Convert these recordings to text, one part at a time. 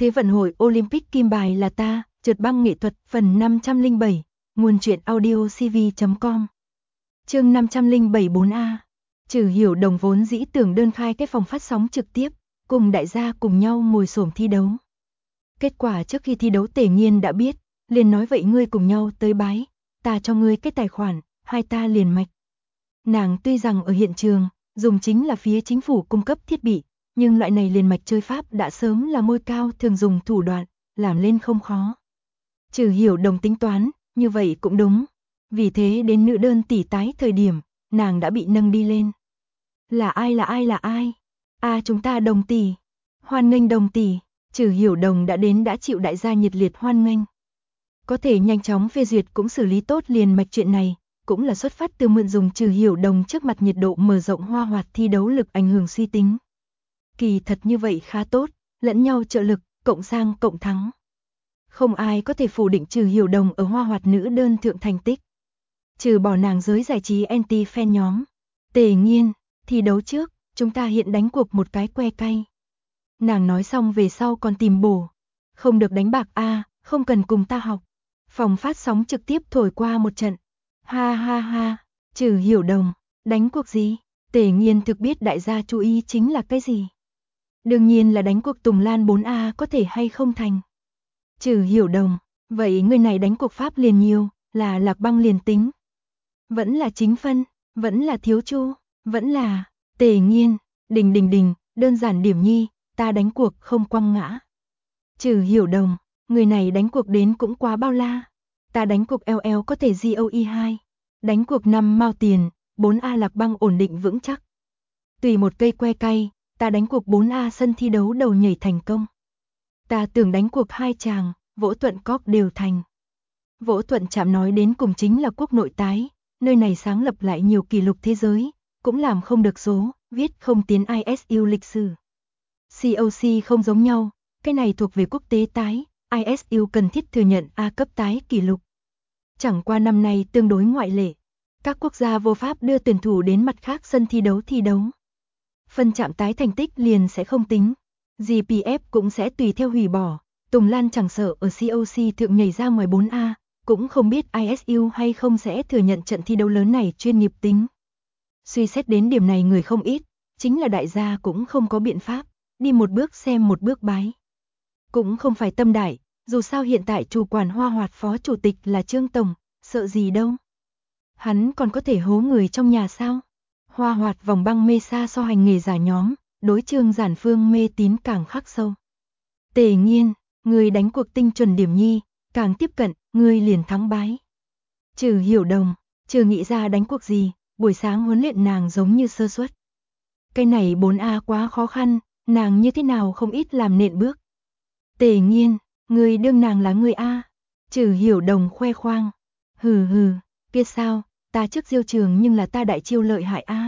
Thế vận hội Olympic kim bài là ta, trượt băng nghệ thuật phần 507, nguồn truyện audio cv.com. Chương 507 4A. Trừ Hiểu Đồng vốn dĩ tưởng đơn khai cái phòng phát sóng trực tiếp, cùng đại gia cùng nhau ngồi xổm thi đấu. Kết quả trước khi thi đấu Tề Nghiên đã biết, liền nói vậy ngươi cùng nhau tới bái, ta cho ngươi cái tài khoản, hai ta liền mạch. Nàng tuy rằng ở hiện trường, dùng chính là phía chính phủ cung cấp thiết bị, nhưng loại này liền mạch chơi pháp đã sớm là môi cao thường dùng thủ đoạn, làm lên không khó. Trừ Hiểu Đồng tính toán, như vậy cũng đúng. Vì thế đến nữ đơn tỷ tái thời điểm, nàng đã bị nâng đi lên. Là ai? Chúng ta Đồng tỷ. Hoan nghênh Đồng tỷ. Trừ Hiểu Đồng đã chịu đại gia nhiệt liệt hoan nghênh. Có thể nhanh chóng phê duyệt cũng xử lý tốt liền mạch chuyện này, cũng là xuất phát từ mượn dùng Trừ Hiểu Đồng trước mặt nhiệt độ mở rộng hoa hoạt thi đấu lực ảnh hưởng suy tính. Kỳ thật như vậy khá tốt, lẫn nhau trợ lực, cộng sang cộng thắng. Không ai có thể phủ định Trừ Hiểu Đồng ở hoa hoạt nữ đơn thượng thành tích. Trừ bỏ nàng giới giải trí anti-fan nhóm. Tề Nghiên, thi đấu trước, chúng ta hiện đánh cuộc một cái que cay. Nàng nói xong về sau còn tìm bổ. Không được đánh bạc không cần cùng ta học. Phòng phát sóng trực tiếp thổi qua một trận. Ha ha ha, Trừ Hiểu Đồng, đánh cuộc gì? Tề Nghiên thực biết đại gia chú ý chính là cái gì. Đương nhiên là đánh cuộc Tùng Lan 4A có thể hay không thành. Trừ Hiểu Đồng, vậy người này đánh cuộc pháp liền nhiều, là Lạc Băng liền tính. Vẫn là chính phân, vẫn là thiếu chu, vẫn là Tề Nghiên, đình, đơn giản điểm nhi, ta đánh cuộc không quăng ngã. Trừ Hiểu Đồng, người này đánh cuộc đến cũng quá bao la. Ta đánh cuộc LL có thể GOE 2, đánh cuộc 5 mao tiền, 4A Lạc Băng ổn định vững chắc. Tùy một cây que cay, ta đánh cuộc 4A sân thi đấu đầu nhảy thành công. Ta tưởng đánh cuộc 2 chàng, Vỗ Thuận Cóc đều thành. Vỗ Thuận Trạm nói đến cùng chính là quốc nội tái, nơi này sáng lập lại nhiều kỷ lục thế giới, cũng làm không được số, viết không tiến ISU lịch sử. COC không giống nhau, cái này thuộc về quốc tế tái, ISU cần thiết thừa nhận A cấp tái kỷ lục. Chẳng qua năm nay tương đối ngoại lệ, các quốc gia vô pháp đưa tuyển thủ đến mặt khác sân thi đấu. Phân chạm tái thành tích liền sẽ không tính, GPF cũng sẽ tùy theo hủy bỏ. Tùng Lan chẳng sợ ở COC thượng nhảy ra ngoài 4A, cũng không biết ISU hay không sẽ thừa nhận trận thi đấu lớn này chuyên nghiệp tính. Suy xét đến điểm này người không ít, chính là đại gia cũng không có biện pháp, đi một bước xem một bước bái. Cũng không phải tâm đại, dù sao hiện tại chủ quản hoa hoạt phó chủ tịch là Trương Tổng, sợ gì đâu. Hắn còn có thể hố người trong nhà sao? Hoa hoạt vòng băng mê sa so hành nghề giả nhóm, đối Trương Giản Phương mê tín càng khắc sâu. Tề Nghiên, người đánh cuộc tinh chuẩn điểm nhi, càng tiếp cận, người liền thắng bái. Trừ Hiểu Đồng, chưa nghĩ ra đánh cuộc gì, buổi sáng huấn luyện nàng giống như sơ suất. Cái này 4A quá khó khăn, nàng như thế nào không ít làm nện bước. Tề Nghiên, người đương nàng là người A. Trừ Hiểu Đồng khoe khoang. Hừ, kia sao, ta trước diêu trường nhưng là ta đại chiêu lợi hại A.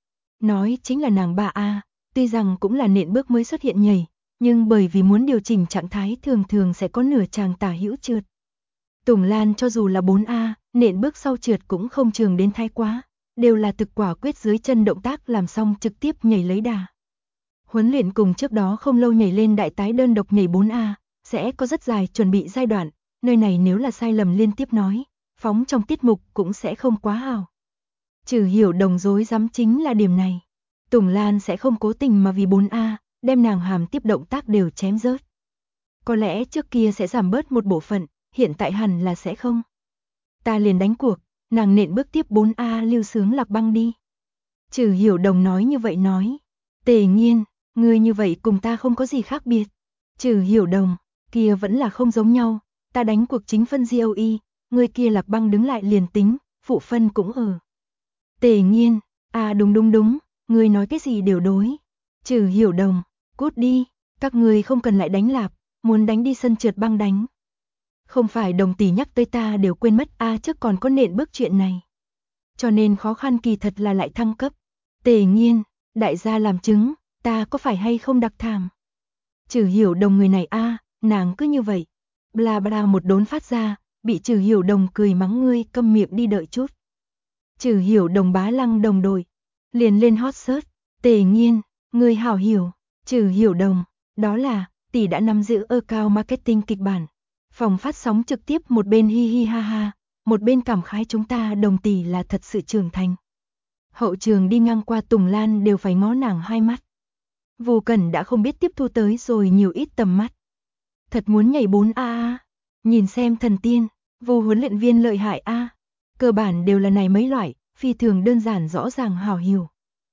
Nói chính là nàng 3A, tuy rằng cũng là nện bước mới xuất hiện nhảy, nhưng bởi vì muốn điều chỉnh trạng thái thường sẽ có nửa chàng tả hữu trượt. Tùng Lan cho dù là 4A, nện bước sau trượt cũng không trường đến thái quá, đều là thực quả quyết dưới chân động tác làm xong trực tiếp nhảy lấy đà. Huấn luyện cùng trước đó không lâu nhảy lên đại tái đơn độc nhảy 4A, sẽ có rất dài chuẩn bị giai đoạn, nơi này nếu là sai lầm liên tiếp nói, phóng trong tiết mục cũng sẽ không quá hào. Trừ Hiểu Đồng dối dám chính là điểm này. Tùng Lan sẽ không cố tình mà vì 4A, đem nàng hàm tiếp động tác đều chém rớt. Có lẽ trước kia sẽ giảm bớt một bộ phận, hiện tại hẳn là sẽ không. Ta liền đánh cuộc, nàng nện bước tiếp 4A lưu sướng Lạc Băng đi. Trừ Hiểu Đồng nói như vậy nói. Tề Nghiên, ngươi như vậy cùng ta không có gì khác biệt. Trừ Hiểu Đồng, kia vẫn là không giống nhau, ta đánh cuộc chính phân GOE, ngươi kia Lạc Băng đứng lại liền tính, phụ phân cũng ở. Tề Nghiên, đúng, ngươi nói cái gì đều đối. Trừ Hiểu Đồng, cút đi, các ngươi không cần lại đánh lạp, muốn đánh đi sân trượt băng đánh. Không phải Đồng tỷ nhắc tới ta đều quên mất trước còn có nện bước chuyện này. Cho nên khó khăn kỳ thật là lại thăng cấp. Tề Nghiên, đại gia làm chứng, ta có phải hay không đặc thàm. Trừ Hiểu Đồng người này nàng cứ như vậy. Bla bla một đốn phát ra, bị Trừ Hiểu Đồng cười mắng ngươi câm miệng đi đợi chút. Trừ Hiểu Đồng bá lăng đồng đội, liền lên hot search. Tề Nghiên, ngươi hảo hiểu. Trừ Hiểu Đồng, đó là tỷ đã nắm giữ account marketing kịch bản. Phòng phát sóng trực tiếp một bên hi hi ha ha, một bên cảm khái chúng ta Đồng tỷ là thật sự trưởng thành. Hậu trường đi ngang qua Tùng Lan đều phải ngó nàng hai mắt. Vô Cẩn đã không biết tiếp thu tới rồi nhiều ít tầm mắt. Thật muốn nhảy 4A, nhìn xem thần tiên, Vô huấn luyện viên lợi hại a. Cơ bản đều là này mấy loại, phi thường đơn giản rõ ràng hào hiểu.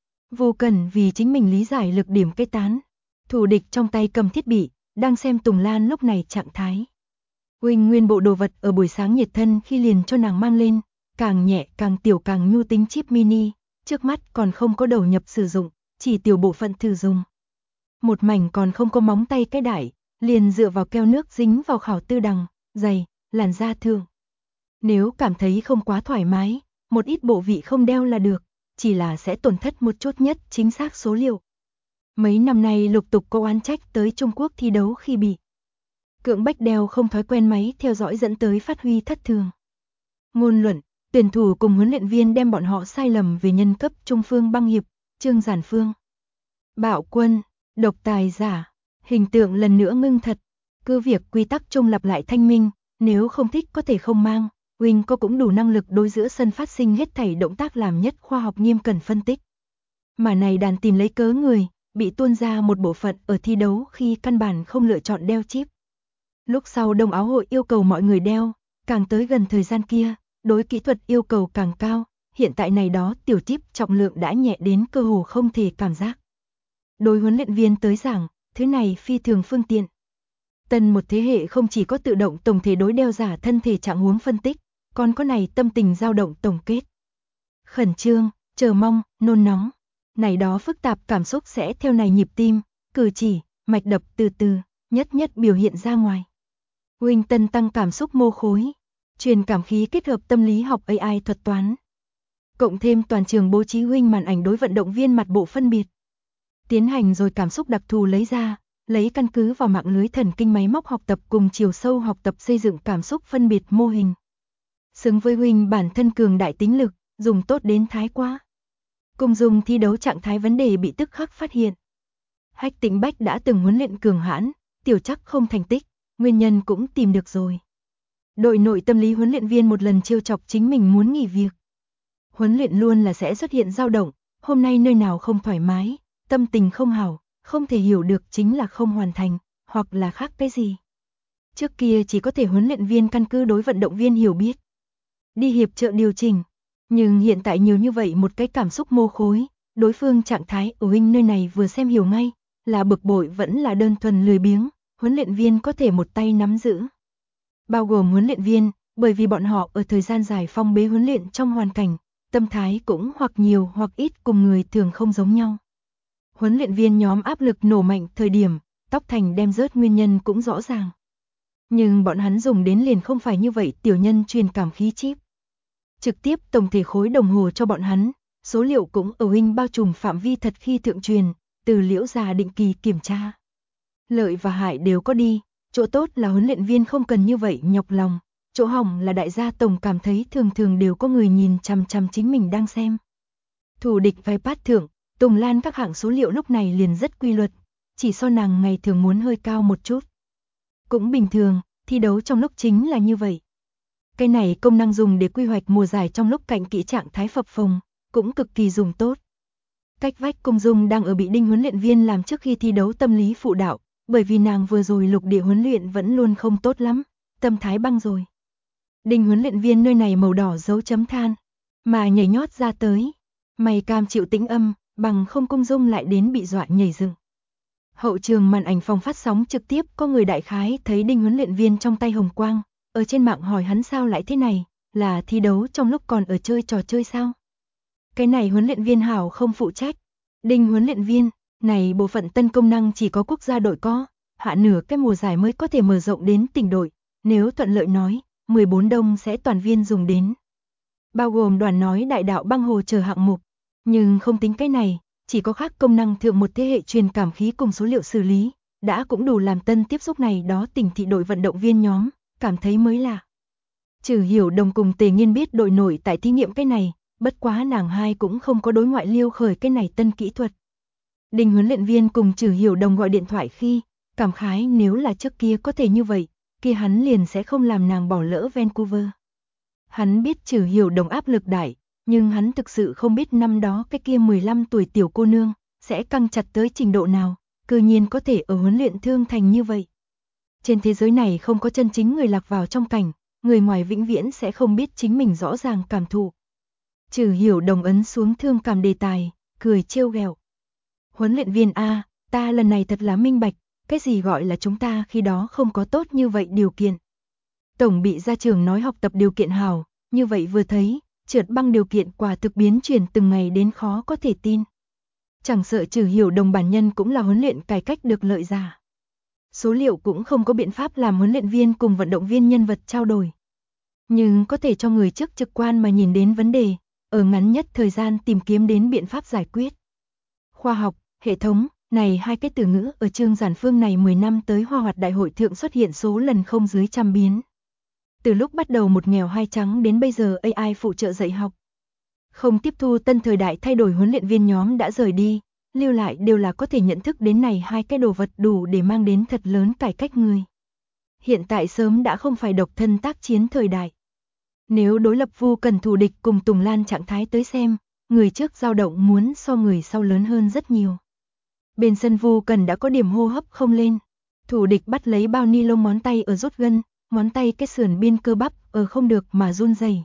Vô Cẩn vì chính mình lý giải lực điểm cây tán. Thủ địch trong tay cầm thiết bị, đang xem Tùng Lan lúc này trạng thái. Huynh nguyên bộ đồ vật ở buổi sáng nhiệt thân khi liền cho nàng mang lên, càng nhẹ càng tiểu càng nhu tính chip mini, trước mắt còn không có đầu nhập sử dụng, chỉ tiểu bộ phận thử dùng. Một mảnh còn không có móng tay cái đại, liền dựa vào keo nước dính vào khảo tư đằng, giày, làn da thường. Nếu cảm thấy không quá thoải mái, một ít bộ vị không đeo là được, chỉ là sẽ tổn thất một chút nhất chính xác số liệu. Mấy năm nay lục tục có oán trách tới Trung Quốc thi đấu khi bị cưỡng bách đeo không thói quen máy theo dõi dẫn tới phát huy thất thường. Ngôn luận, tuyển thủ cùng huấn luyện viên đem bọn họ sai lầm về nhân cấp Trung Phương Băng Hiệp, Trương Giản Phương. Bạo quân, độc tài giả, hình tượng lần nữa ngưng thật, cứ việc quy tắc chung lặp lại thanh minh, nếu không thích có thể không mang, huynh có cũng đủ năng lực đối giữa sân phát sinh hết thảy động tác làm nhất khoa học nghiêm cẩn phân tích. Mà này đàn tìm lấy cớ người, bị tuôn ra một bộ phận ở thi đấu khi căn bản không lựa chọn đeo chip. Lúc sau Đông Áo hội yêu cầu mọi người đeo, càng tới gần thời gian kia, đối kỹ thuật yêu cầu càng cao, hiện tại này đó tiểu chip trọng lượng đã nhẹ đến cơ hồ không thể cảm giác. Đối huấn luyện viên tới giảng, thứ này phi thường phương tiện. Tân một thế hệ không chỉ có tự động tổng thể đối đeo giả thân thể trạng huống phân tích, còn có này tâm tình dao động tổng kết. Khẩn trương, chờ mong, nôn nóng, này đó phức tạp cảm xúc sẽ theo này nhịp tim, cử chỉ, mạch đập từ từ, nhất nhất biểu hiện ra ngoài. Huynh tân tăng cảm xúc mô khối, truyền cảm khí kết hợp tâm lý học AI thuật toán. Cộng thêm toàn trường bố trí huynh màn ảnh đối vận động viên mặt bộ phân biệt. Tiến hành rồi cảm xúc đặc thù lấy ra, lấy căn cứ vào mạng lưới thần kinh máy móc học tập cùng chiều sâu học tập xây dựng cảm xúc phân biệt mô hình. Xứng với huynh bản thân cường đại tính lực, dùng tốt đến thái quá. Cùng dùng thi đấu trạng thái vấn đề bị tức khắc phát hiện. Hách Tĩnh Bách đã từng huấn luyện cường hãn, tiểu chắc không thành tích, nguyên nhân cũng tìm được rồi. Đội nội tâm lý huấn luyện viên một lần trêu chọc chính mình muốn nghỉ việc. Huấn luyện luôn là sẽ xuất hiện dao động, hôm nay nơi nào không thoải mái, tâm tình không hảo, không thể hiểu được chính là không hoàn thành, hoặc là khác cái gì. Trước kia chỉ có thể huấn luyện viên căn cứ đối vận động viên hiểu biết, đi hiệp trợ điều chỉnh, nhưng hiện tại nhiều như vậy một cái cảm xúc mô khối, đối phương trạng thái ở huynh nơi này vừa xem hiểu ngay, là bực bội vẫn là đơn thuần lười biếng, huấn luyện viên có thể một tay nắm giữ. Bao gồm huấn luyện viên, bởi vì bọn họ ở thời gian dài phong bế huấn luyện trong hoàn cảnh, tâm thái cũng hoặc nhiều hoặc ít cùng người thường không giống nhau. Huấn luyện viên nhóm áp lực nổ mạnh thời điểm, tóc thành đem rớt nguyên nhân cũng rõ ràng. Nhưng bọn hắn dùng đến liền không phải như vậy tiểu nhân truyền cảm khí chip. Trực tiếp tổng thể khối đồng hồ cho bọn hắn, số liệu cũng ở huynh bao trùm phạm vi thật khi thượng truyền, từ liễu già định kỳ kiểm tra. Lợi và hại đều có đi, chỗ tốt là huấn luyện viên không cần như vậy nhọc lòng, chỗ hỏng là đại gia tổng cảm thấy thường thường đều có người nhìn chằm chằm chính mình đang xem. Thủ địch vai bát thượng, Tùng Lan các hạng số liệu lúc này liền rất quy luật, chỉ so nàng ngày thường muốn hơi cao một chút. Cũng bình thường, thi đấu trong lúc chính là như vậy. Cái này công năng dùng để quy hoạch mùa giải trong lúc cạnh kỹ trạng thái phập phồng, cũng cực kỳ dùng tốt. Cách vách Công Dung đang ở bị Đinh huấn luyện viên làm trước khi thi đấu tâm lý phụ đạo, bởi vì nàng vừa rồi lục địa huấn luyện vẫn luôn không tốt lắm, tâm thái băng rồi. Đinh huấn luyện viên nơi này màu đỏ dấu chấm than, mà nhảy nhót ra tới, mày cam chịu tĩnh âm, bằng không Công Dung lại đến bị dọa nhảy dựng. Hậu trường màn ảnh phòng phát sóng trực tiếp có người đại khái thấy Đinh huấn luyện viên trong tay hồng quang, ở trên mạng hỏi hắn sao lại thế này, là thi đấu trong lúc còn ở chơi trò chơi sao? Cái này huấn luyện viên hảo không phụ trách. Đinh huấn luyện viên, này bộ phận tân công năng chỉ có quốc gia đội có, hạ nửa cái mùa giải mới có thể mở rộng đến tỉnh đội, nếu thuận lợi nói, 14 đông sẽ toàn viên dùng đến. Bao gồm đoàn nói đại đạo băng hồ chờ hạng mục, nhưng không tính cái này, chỉ có khác công năng thượng một thế hệ truyền cảm khí cùng số liệu xử lý, đã cũng đủ làm tân tiếp xúc này đó tỉnh thị đội vận động viên nhóm, cảm thấy mới lạ. Trừ Hiểu Đồng cùng Tề Nghiên biết đội nổi tại thí nghiệm cái này, bất quá nàng hai cũng không có đối ngoại liêu khởi cái này tân kỹ thuật. Đinh huấn luyện viên cùng Trừ Hiểu Đồng gọi điện thoại khi, Cảm khái nếu là trước kia có thể như vậy, kia hắn liền sẽ không làm nàng bỏ lỡ Vancouver. Hắn biết Trử Hiểu Đồng áp lực đại, nhưng hắn thực sự không biết năm đó cái kia 15 tuổi tiểu cô nương sẽ căng chặt tới trình độ nào, cư nhiên có thể ở huấn luyện thương thành như vậy. Trên thế giới này không có chân chính người lạc vào trong cảnh, người ngoài vĩnh viễn sẽ không biết chính mình rõ ràng cảm thụ. Trử Hiểu Đồng ấn xuống thương cảm đề tài, cười trêu ghẹo. Huấn luyện viên A, ta lần này thật là minh bạch, cái gì gọi là chúng ta khi đó không có tốt như vậy điều kiện. Tổng bị gia trưởng nói học tập điều kiện hảo, như vậy vừa thấy, trượt băng điều kiện quả thực biến chuyển từng ngày đến khó có thể tin. Chẳng sợ Trử Hiểu Đồng bản nhân cũng là huấn luyện cải cách được lợi giả. Số liệu cũng không có biện pháp làm huấn luyện viên cùng vận động viên nhân vật trao đổi. Nhưng có thể cho người trước trực quan mà nhìn đến vấn đề, ở ngắn nhất thời gian tìm kiếm đến biện pháp giải quyết. Khoa học, hệ thống, này hai cái từ ngữ ở chương giản phương này 10 năm tới Hoa Hoạt Đại hội thượng xuất hiện số lần không dưới trăm biến. Từ lúc bắt đầu một nghèo hai trắng đến bây giờ AI phụ trợ dạy học. Không tiếp thu tân thời đại thay đổi huấn luyện viên nhóm đã rời đi, lưu lại đều là có thể nhận thức đến này hai cái đồ vật đủ để mang đến thật lớn cải cách người. Hiện tại sớm đã không phải độc thân tác chiến thời đại. Nếu đối lập Vu Cần thù địch cùng Tùng Lan trạng thái tới xem, người trước dao động muốn so người sau lớn hơn rất nhiều. Bên sân Vu Cần đã có điểm hô hấp không lên. Thủ địch bắt lấy bao ni lông ngón tay ở rút gân, ngón tay cái sườn biên cơ bắp ở không được mà run rẩy.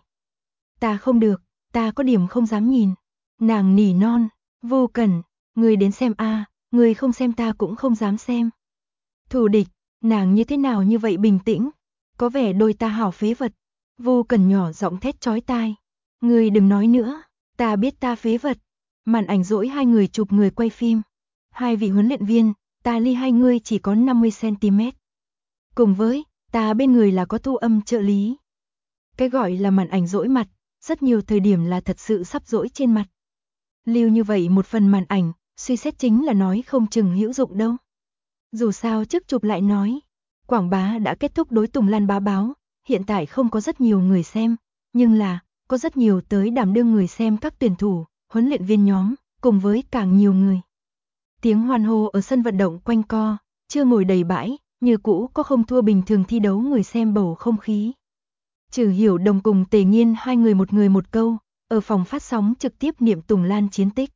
Ta không được, ta có điểm không dám nhìn. Nàng nỉ non, Vu Cần, người đến xem a, người không xem ta cũng không dám xem. Thủ địch, nàng như thế nào như vậy bình tĩnh, có vẻ đôi ta hảo phế vật. Vu Cần nhỏ giọng thét chói tai. Người đừng nói nữa, ta biết ta phế vật. Màn ảnh dỗi hai người chụp người quay phim. Hai vị huấn luyện viên, ta ly hai người chỉ có 50cm. Cùng với, ta bên người là có thu âm trợ lý. Cái gọi là màn ảnh dỗi mặt, rất nhiều thời điểm là thật sự sắp dỗi trên mặt. Lưu như vậy một phần màn ảnh, suy xét chính là nói không chừng hữu dụng đâu. Dù sao trước chụp lại nói, quảng bá đã kết thúc đối Tùng Lan bá báo, hiện tại không có rất nhiều người xem, nhưng là, có rất nhiều tới đảm đương người xem các tuyển thủ, huấn luyện viên nhóm, cùng với càng nhiều người. Tiếng hoan hô ở sân vận động quanh co, chưa ngồi đầy bãi, như cũ có không thua bình thường thi đấu người xem bầu không khí. Trử Hiểu Đồng cùng Tề Nghiên hai người một câu, ở phòng phát sóng trực tiếp niệm Tùng Lan chiến tích.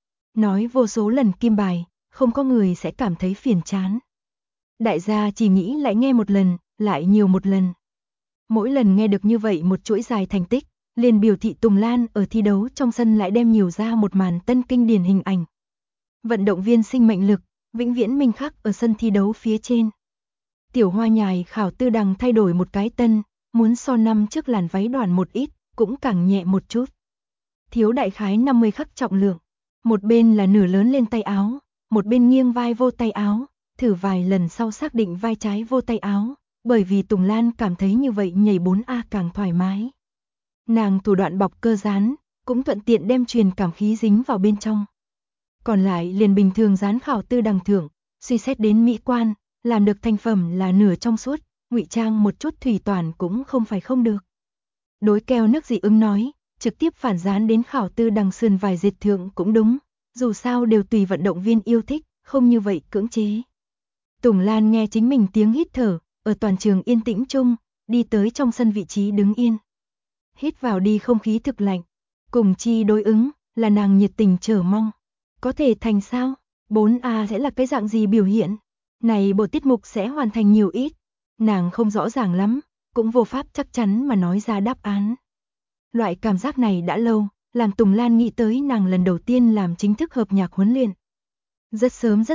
Nói vô số lần kim bài, không có người sẽ cảm thấy phiền chán. Đại gia chỉ nghĩ lại nghe một lần, lại nhiều một lần. Mỗi lần nghe được như vậy một chuỗi dài thành tích, liền biểu thị Tùng Lan ở thi đấu trong sân lại đem nhiều ra một màn tân kinh điển hình ảnh. Vận động viên sinh mệnh lực, vĩnh viễn minh khắc ở sân thi đấu phía trên. Tiểu Hoa Nhài Khảo Tư Đằng thay đổi một cái tân, muốn so năm trước làn váy đoàn một ít, cũng càng nhẹ một chút. Thiếu đại khái 50 khắc trọng lượng, một bên là nửa lớn lên tay áo, một bên nghiêng vai vô tay áo, thử vài lần sau xác định vai trái vô tay áo, bởi vì Tùng Lan cảm thấy như vậy nhảy 4A càng thoải mái. Nàng thủ đoạn bọc cơ dán, cũng thuận tiện đem truyền cảm khí dính vào bên trong. Còn lại liền bình thường dán Khảo Tư Đằng thưởng, suy xét đến mỹ quan, làm được thành phẩm là nửa trong suốt, ngụy trang một chút thủy toàn cũng không phải không được. Đối keo nước dị ứng nói, trực tiếp phản dán đến Khảo Tư Đằng sườn vài dệt thượng cũng đúng, dù sao đều tùy vận động viên yêu thích, không như vậy cưỡng chế. Tùng Lan nghe chính mình tiếng hít thở, ở toàn trường yên tĩnh chung, đi tới trong sân vị trí đứng yên. Hít vào đi không khí thực lạnh, cùng chi đối ứng, là nàng nhiệt tình chờ mong. Có thể thành sao? 4A sẽ là cái dạng gì biểu hiện? Này bộ tiết mục sẽ hoàn thành nhiều ít? Nàng không rõ ràng lắm, cũng vô pháp chắc chắn mà nói ra đáp án. Loại cảm giác này đã lâu, làm Tùng Lan nghĩ tới nàng lần đầu tiên làm chính thức hợp nhạc huấn luyện. Rất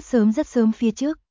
sớm phía trước,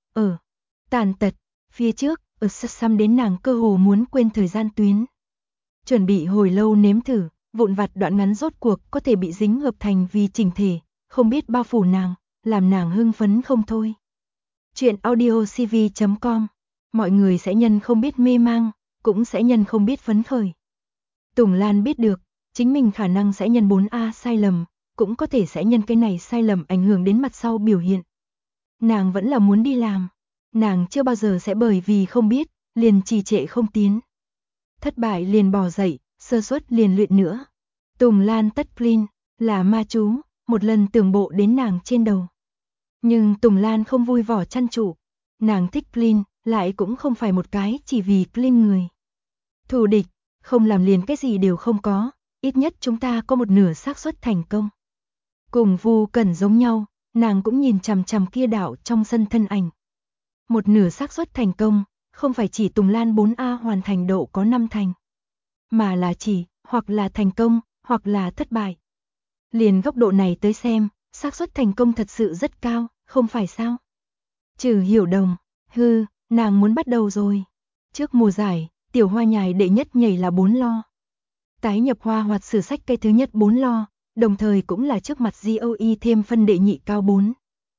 tàn tật, phía trước, ở xăm đến nàng cơ hồ muốn quên thời gian tuyến. Chuẩn bị hồi lâu nếm thử, vụn vặt đoạn ngắn rốt cuộc có thể bị dính hợp thành vì chỉnh thể, không biết bao phủ nàng, làm nàng hưng phấn không thôi. Chuyện audiocv.com, mọi người sẽ nhân không biết mê mang, cũng sẽ nhân không biết phấn khởi. Tùng Lan biết được, chính mình khả năng sẽ nhân 4A sai lầm, cũng có thể sẽ nhân cái này sai lầm ảnh hưởng đến mặt sau biểu hiện. Nàng vẫn là muốn đi làm, nàng chưa bao giờ sẽ bởi vì không biết, liền trì trệ không tiến. Thất bại liền bỏ dậy, sơ suất liền luyện nữa. Tùng Lan tất clean, là ma chú, một lần tưởng bộ đến nàng trên đầu. Nhưng Tùng Lan không vui vỏ chăn trụ, Nàng thích clean, lại cũng không phải một cái chỉ vì clean người. Thù địch, không làm liền cái gì đều không có, ít nhất chúng ta có một nửa xác suất thành công. Cùng Vu Cẩn giống nhau, nàng cũng nhìn chằm chằm kia đạo trong sân thân ảnh. Một nửa xác suất thành công, không phải chỉ Tùng Lan 4A hoàn thành độ có 5 thành, mà là chỉ, hoặc là thành công, hoặc là thất bại. Liền góc độ này tới xem, xác suất thành công thật sự rất cao, không phải sao? Trừ Hiểu Đồng, nàng muốn bắt đầu rồi. Trước mùa giải, tiểu hoa nhài đệ nhất nhảy là 4 lo. Tái nhập hoa hoạt sử sách cây thứ nhất 4 lo, đồng thời cũng là trước mặt GOE thêm phân đệ nhị cao 4.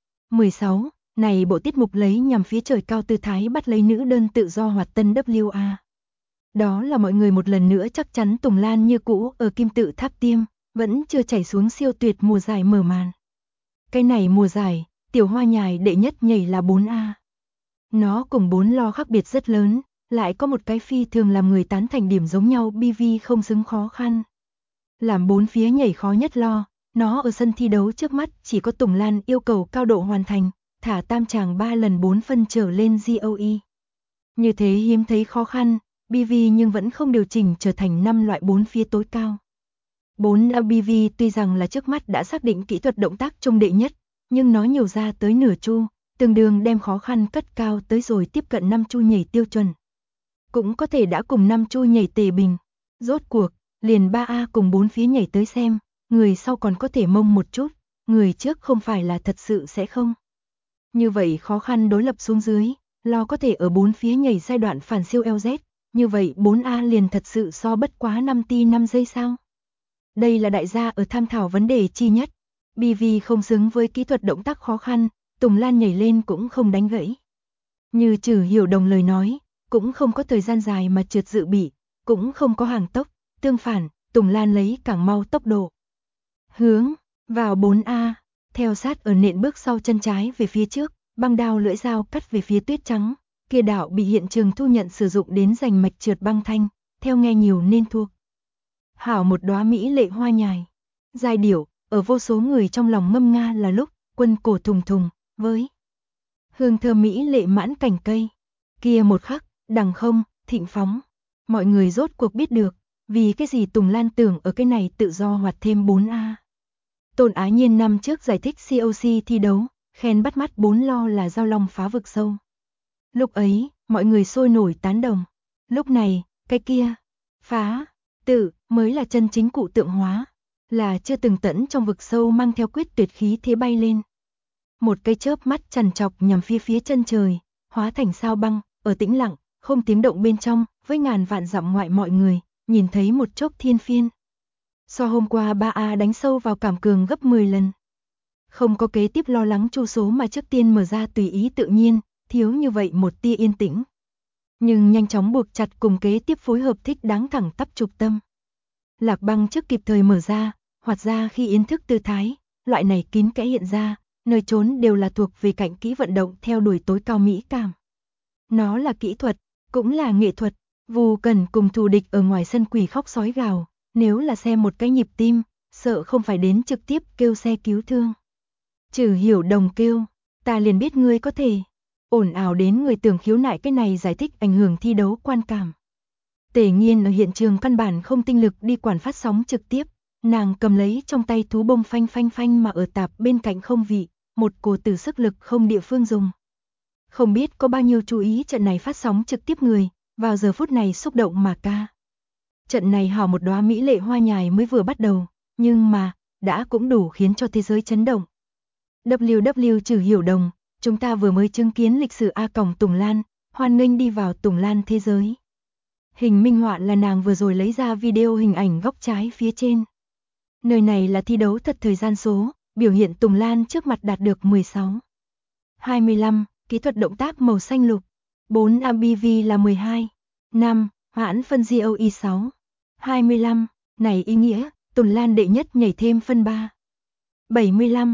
16, này bộ tiết mục lấy nhằm phía trời cao tư thái bắt lấy nữ đơn tự do hoạt tân WA. Đó là mọi người một lần nữa chắc chắn Tùng Lan như cũ ở kim tự tháp tiêm, vẫn chưa chảy xuống siêu tuyệt mùa giải mở màn. Cái này mùa giải, tiểu hoa nhài đệ nhất nhảy là 4A. Nó cùng 4 lo khác biệt rất lớn, lại có một cái phi thường làm người tán thành điểm giống nhau BV không xứng khó khăn. Làm 4 phía nhảy khó nhất lo, nó ở sân thi đấu trước mắt chỉ có Tùng Lan yêu cầu cao độ hoàn thành, thả tam tràng 3 lần 4 phân trở lên GOE. Như thế hiếm thấy khó khăn, BV nhưng vẫn không điều chỉnh trở thành 5 loại 4 phía tối cao. 4A BV tuy rằng là trước mắt đã xác định kỹ thuật động tác trung đệ nhất, nhưng nó nhiều ra tới nửa chu, tương đương đem khó khăn cất cao tới rồi tiếp cận 5 chu nhảy tiêu chuẩn. Cũng có thể đã cùng 5 chu nhảy tề bình. Rốt cuộc, liền 3A cùng 4 phía nhảy tới xem, người sau còn có thể mông một chút, người trước không phải là thật sự sẽ không. Như vậy khó khăn đối lập xuống dưới, lo có thể ở 4 phía nhảy giai đoạn phản siêu LZ, như vậy 4A liền thật sự so bất quá 5 ti 5 giây sao? Đây là đại gia ở tham thảo vấn đề chi nhất. BV không xứng với kỹ thuật động tác khó khăn, Tùng Lan nhảy lên cũng không đánh gãy. Như Trừ Hiểu Đồng lời nói, cũng không có thời gian dài mà trượt dự bị, cũng không có hàng tốc, tương phản, Tùng Lan lấy càng mau tốc độ. Hướng vào 4A, theo sát ở nện bước sau chân trái về phía trước, băng đao lưỡi dao cắt về phía tuyết trắng, kia đạo bị hiện trường thu nhận sử dụng đến giành mạch trượt băng thanh, theo nghe nhiều nên thuộc. Hảo một đóa mỹ lệ hoa nhài. Giai điệu, ở vô số người trong lòng ngâm nga là lúc, quân cổ thùng thùng, với hương thơm mỹ lệ mãn cảnh cây. Kia một khắc, đằng không, thịnh phóng. Mọi người rốt cuộc biết được, vì cái gì Tùng Lan tưởng ở cái này tự do hoạt thêm 4A. Tôn Ái Nhiên năm trước giải thích COC thi đấu, khen bắt mắt 4 lo là giao long phá vực sâu. Lúc ấy, mọi người sôi nổi tán đồng. Lúc này, cái kia, phá, tự, mới là chân chính cụ tượng hóa. Là chưa từng tẫn trong vực sâu mang theo quyết tuyệt khí thế bay lên. Một cây chớp mắt chằn chọc nhằm phía chân trời, hóa thành sao băng, ở tĩnh lặng, không tiếng động bên trong, với ngàn vạn dặm ngoại mọi người, nhìn thấy một chốc thiên phiên. So hôm qua 3A đánh sâu vào cảm cường gấp 10 lần. Không có kế tiếp lo lắng chu số mà trước tiên mở ra tùy ý tự nhiên, thiếu như vậy một tia yên tĩnh. Nhưng nhanh chóng buộc chặt cùng kế tiếp phối hợp thích đáng thẳng tắp trục tâm. Lạc băng trước kịp thời mở ra, hoạt ra khi yến thức tư thái, loại này kín kẽ hiện ra, nơi trốn đều là thuộc về cạnh kỹ vận động theo đuổi tối cao mỹ cảm. Nó là kỹ thuật, cũng là nghệ thuật. Vu Cẩn cùng thù địch ở ngoài sân quỷ khóc sói gào, nếu là xem một cái nhịp tim, sợ không phải đến trực tiếp kêu xe cứu thương. Trừ Hiểu Đồng kêu, ta liền biết ngươi có thể. Ồn ào đến người tưởng khiếu nại cái này giải thích ảnh hưởng thi đấu quan cảm. Tề Nghiên ở hiện trường căn bản không tinh lực đi quản phát sóng trực tiếp, nàng cầm lấy trong tay thú bông phanh phanh phanh mà ở tạp bên cạnh không vị, một cổ tử sức lực không địa phương dùng. Không biết có bao nhiêu chú ý trận này phát sóng trực tiếp người, vào giờ phút này xúc động mà ca. Trận này hảo một đóa mỹ lệ hoa nhài mới vừa bắt đầu, nhưng mà, đã cũng đủ khiến cho thế giới chấn động. WW Trừ Hiểu Đồng, chúng ta vừa mới chứng kiến lịch sử A Còng Tùng Lan, hoan nghênh đi vào Tùng Lan thế giới. Hình minh họa là nàng vừa rồi lấy ra video hình ảnh góc trái phía trên. Nơi này là thi đấu thật thời gian số, biểu hiện Tùng Lan trước mặt đạt được 16. 25, kỹ thuật động tác màu xanh lục. 4 ABV là 12. 5, hoãn phân GOE 6. 25, này ý nghĩa, Tùng Lan đệ nhất nhảy thêm phân 3. 75,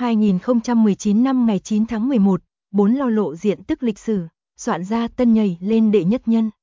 2019 năm ngày 9 tháng 11, 4 lo lộ diện tức lịch sử, soạn ra tân nhảy lên đệ nhất nhân.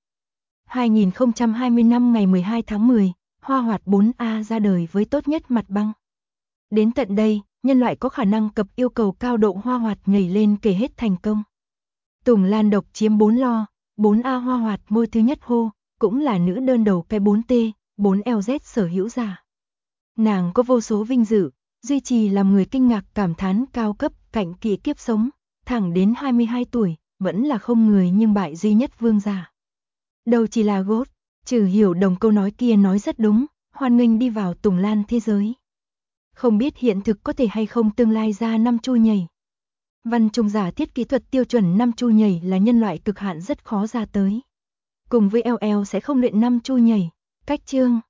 2020 năm ngày 12 tháng 10, hoa hoạt 4A ra đời với tốt nhất mặt băng. Đến tận đây, nhân loại có khả năng cập yêu cầu cao độ hoa hoạt nhảy lên kể hết thành công. Tùng Lan độc chiếm 4 lo, 4A Hoa Hoạt môi thứ nhất hô, cũng là nữ đơn đầu cái 4T, 4LZ sở hữu giả. Nàng có vô số vinh dự, duy trì làm người kinh ngạc cảm thán cao cấp, cạnh kỵ kiếp sống, thẳng đến 22 tuổi, vẫn là không người nhưng bại duy nhất vương giả. Đâu chỉ là gốt, Trừ Hiểu Đồng câu nói kia nói rất đúng, hoan nghênh đi vào Tùng Lan thế giới. Không biết hiện thực có thể hay không tương lai ra 5 chu nhảy. Văn Trung giả thiết kỹ thuật tiêu chuẩn 5 chu nhảy là nhân loại cực hạn rất khó ra tới. Cùng với LL sẽ không luyện 5 chu nhảy. Cách chương